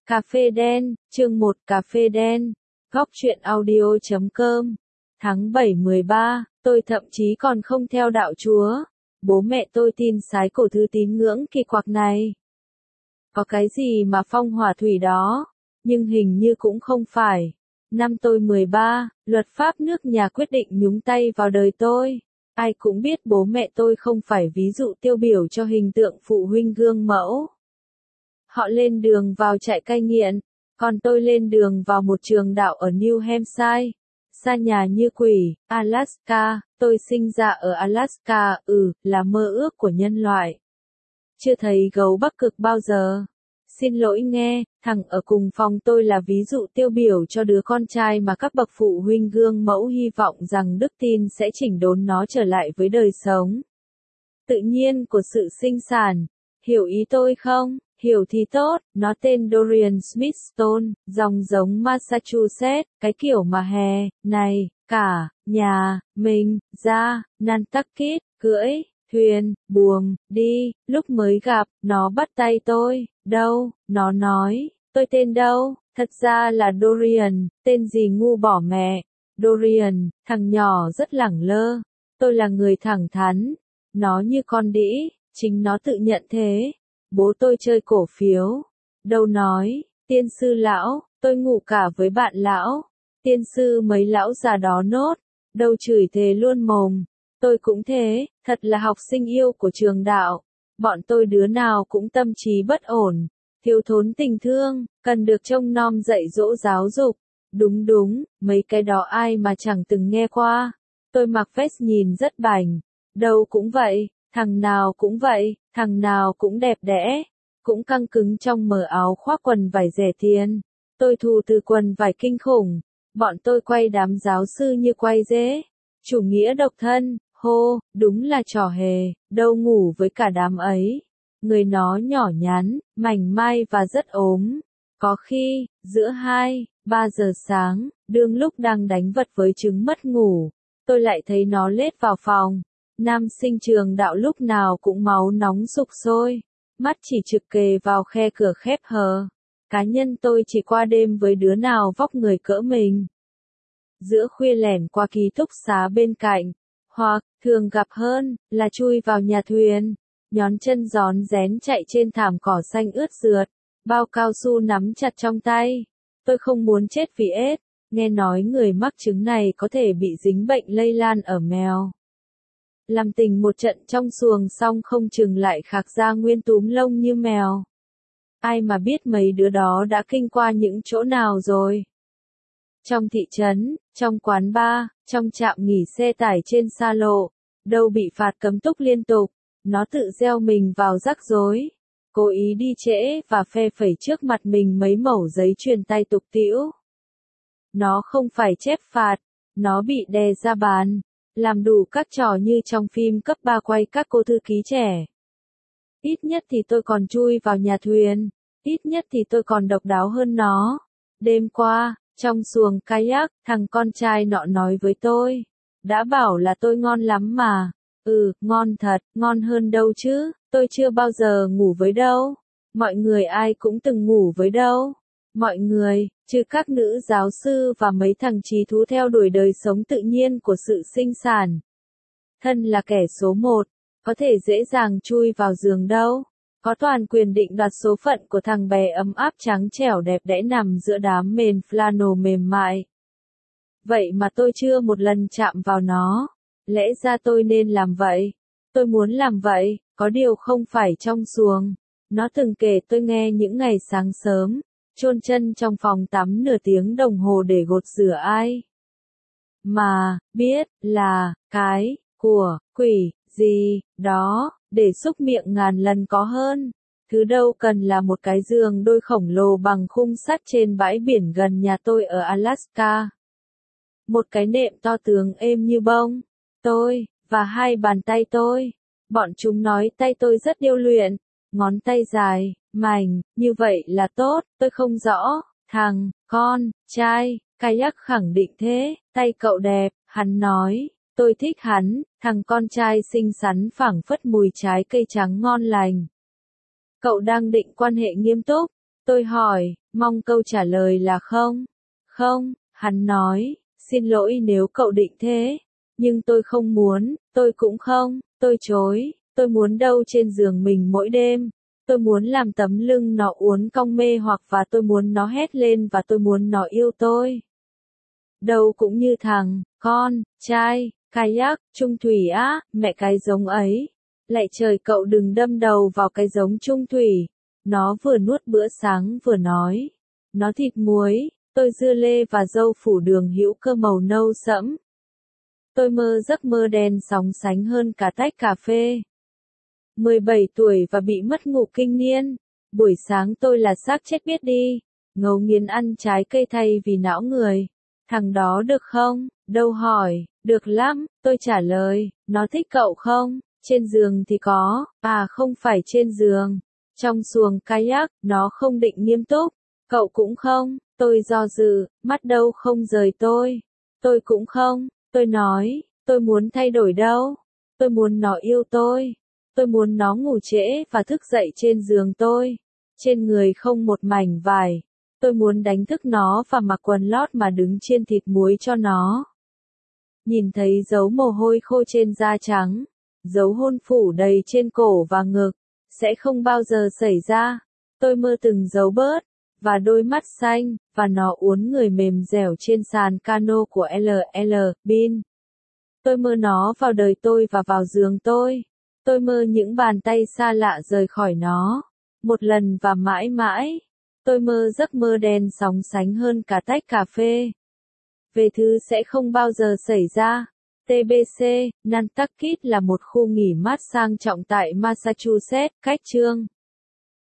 Cà phê đen, chương 1 Cà phê đen, góc truyện audio.com. Tháng 7/13, tôi thậm chí còn không theo đạo Chúa. Bố mẹ tôi tin sái cổ thứ tín ngưỡng kỳ quặc này. Có cái gì mà phong hỏa thủy đó, nhưng hình như cũng không phải. Năm tôi 13, luật pháp nước nhà quyết định nhúng tay vào đời tôi. Ai cũng biết bố mẹ tôi không phải ví dụ tiêu biểu cho hình tượng phụ huynh gương mẫu. Họ lên đường vào trại cai nghiện, còn tôi lên đường vào một trường đạo ở New Hampshire, xa nhà như quỷ, Alaska. Tôi sinh ra ở Alaska, là mơ ước của nhân loại. Chưa thấy gấu Bắc Cực bao giờ. Xin lỗi nghe, thằng ở cùng phòng tôi là ví dụ tiêu biểu cho đứa con trai mà các bậc phụ huynh gương mẫu hy vọng rằng đức tin sẽ chỉnh đốn nó trở lại với đời sống tự nhiên của sự sinh sản. Hiểu ý tôi không? Hiểu thì tốt, nó tên Dorian Smithstone, dòng giống Massachusetts, cái kiểu mà hè, này, cả, nhà, mình, ra, Nantucket, cưỡi, thuyền, buồm, đi. Lúc mới gặp, nó bắt tay tôi. Đâu, nó nói, tôi tên đâu? Thật ra là Dorian, tên gì ngu bỏ mẹ. Dorian, thằng nhỏ rất lẳng lơ. Tôi là người thẳng thắn. Nó như con đĩ, chính nó tự nhận thế. Bố tôi chơi cổ phiếu. Đâu nói, tiên sư lão, tôi ngủ cả với bạn lão. Tiên sư mấy lão già đó nốt. Đâu chửi thề luôn mồm. Tôi cũng thế, thật là học sinh yêu của trường đạo. Bọn tôi đứa nào cũng tâm trí bất ổn, thiếu thốn tình thương, cần được trông nom dạy dỗ giáo dục. Đúng, mấy cái đó ai mà chẳng từng nghe qua. Tôi mặc vest nhìn rất bảnh. Đâu cũng vậy, thằng nào cũng vậy, thằng nào cũng đẹp đẽ, cũng căng cứng trong mờ áo khoác quần vải rẻ tiền. Tôi thù từ quần vải kinh khủng. Bọn tôi quay đám giáo sư như quay dế. Chủ nghĩa độc thân, hô, đúng là trò hề, đâu ngủ với cả đám ấy. Người nó nhỏ nhắn, mảnh mai và rất ốm. Có khi, giữa 2-3 giờ sáng, đương lúc đang đánh vật với chứng mất ngủ, tôi lại thấy nó lết vào phòng. Nam sinh trường đạo lúc nào cũng máu nóng sục sôi, mắt chỉ trực kề vào khe cửa khép hờ. Cá nhân tôi chỉ qua đêm với đứa nào vóc người cỡ mình. Giữa khuya lẻn qua ký túc xá bên cạnh, hoặc, thường gặp hơn, là chui vào nhà thuyền, nhón chân gión rén chạy trên thảm cỏ xanh ướt rượt, bao cao su nắm chặt trong tay. Tôi không muốn chết vì ết, nghe nói người mắc chứng này có thể bị dính bệnh lây lan ở mèo. Làm tình một trận trong xuồng xong không chừng lại khạc ra nguyên túm lông như mèo. Ai mà biết mấy đứa đó đã kinh qua những chỗ nào rồi. Trong thị trấn, trong quán bar, trong trạm nghỉ xe tải trên xa lộ, đâu bị phạt cấm túc liên tục, nó tự gieo mình vào rắc rối, cố ý đi trễ và phe phẩy trước mặt mình mấy mẩu giấy truyền tay tục tĩu. Nó không phải chép phạt, nó bị đè ra bàn, làm đủ các trò như trong phim cấp 3 quay các cô thư ký trẻ. Ít nhất thì tôi còn chui vào nhà thuyền, ít nhất thì tôi còn độc đáo hơn nó. Đêm qua, trong xuồng kayak, thằng con trai nọ nói với tôi, đã bảo là tôi ngon lắm mà. Ngon thật, ngon hơn đâu chứ, tôi chưa bao giờ ngủ với đâu. Mọi người ai cũng từng ngủ với đâu. Mọi người, trừ các nữ giáo sư và mấy thằng trí thú theo đuổi đời sống tự nhiên của sự sinh sản. Thân là kẻ số 1, có thể dễ dàng chui vào giường đâu. Có toàn quyền định đoạt số phận của thằng bé ấm áp trắng trẻo đẹp đẽ nằm giữa đám mền flannel mềm mại. Vậy mà tôi chưa một lần chạm vào nó. Lẽ ra tôi nên làm vậy. Tôi muốn làm vậy, có điều không phải trong xuồng. Nó từng kể tôi nghe những ngày sáng sớm, chôn chân trong phòng tắm nửa tiếng đồng hồ để gột rửa ai. Mà, biết, là, cái, của, quỷ, gì, đó, để xúc miệng ngàn lần có hơn. Thứ đâu cần là một cái giường đôi khổng lồ bằng khung sắt trên bãi biển gần nhà tôi ở Alaska. Một cái nệm to tướng êm như bông. Tôi, và 2 bàn tay tôi. Bọn chúng nói tay tôi rất điêu luyện. Ngón tay dài, mảnh, như vậy là tốt, tôi không rõ. Thằng, con, trai, kayak khẳng định thế, tay cậu đẹp, hắn nói. Tôi thích hắn, thằng con trai xinh xắn phảng phất mùi trái cây trắng ngon lành. Cậu đang định quan hệ nghiêm túc? Tôi hỏi, Mong câu trả lời là không. Không, hắn nói, xin lỗi nếu cậu định thế. Nhưng tôi không muốn, tôi cũng không, tôi chối, tôi muốn đâu trên giường mình mỗi đêm. Tôi muốn làm tấm lưng nó uốn cong mê hoặc và tôi muốn nó hét lên và tôi muốn nó yêu tôi. Đâu cũng như thằng, con, trai, kayak, trung thủy á, mẹ cái giống ấy. Lạy trời cậu đừng đâm đầu vào cái giống trung thủy. Nó vừa nuốt bữa sáng vừa nói. Nó thịt muối, tôi dưa lê và dâu phủ đường hữu cơ màu nâu sẫm. Tôi mơ giấc mơ đen sóng sánh hơn cả tách cà phê. 17 tuổi và bị mất ngủ kinh niên. Buổi sáng tôi là xác chết biết đi. Ngấu nghiến ăn trái cây thay vì não người. Thằng đó được không? Đâu hỏi. Được lắm, tôi trả lời. Nó thích cậu không? Trên giường thì có. À không phải trên giường. Trong xuồng kayak, nó không định nghiêm túc. Cậu cũng không. Tôi do dự, mắt đâu không rời tôi. Tôi cũng không. Tôi nói, tôi muốn thay đổi đâu. Tôi muốn nó yêu tôi. Tôi muốn nó ngủ trễ và thức dậy trên giường tôi. Trên người không một mảnh vải. Tôi muốn đánh thức nó và mặc quần lót mà đứng chiên thịt muối cho nó. Nhìn thấy dấu mồ hôi khô trên da trắng. Dấu hôn phủ đầy trên cổ và ngực. Sẽ không bao giờ xảy ra. Tôi mơ từng dấu bớt. Và đôi mắt xanh. Và nó uốn người mềm dẻo trên sàn cano của LL Bean. Tôi mơ nó vào đời tôi và vào giường tôi. Tôi mơ những bàn tay xa lạ rời khỏi nó. Một lần và mãi mãi. Tôi mơ giấc mơ đen sóng sánh hơn cả tách cà phê. Về thứ sẽ không bao giờ xảy ra. TBC, Nantucket là một khu nghỉ mát sang trọng tại Massachusetts, cách chương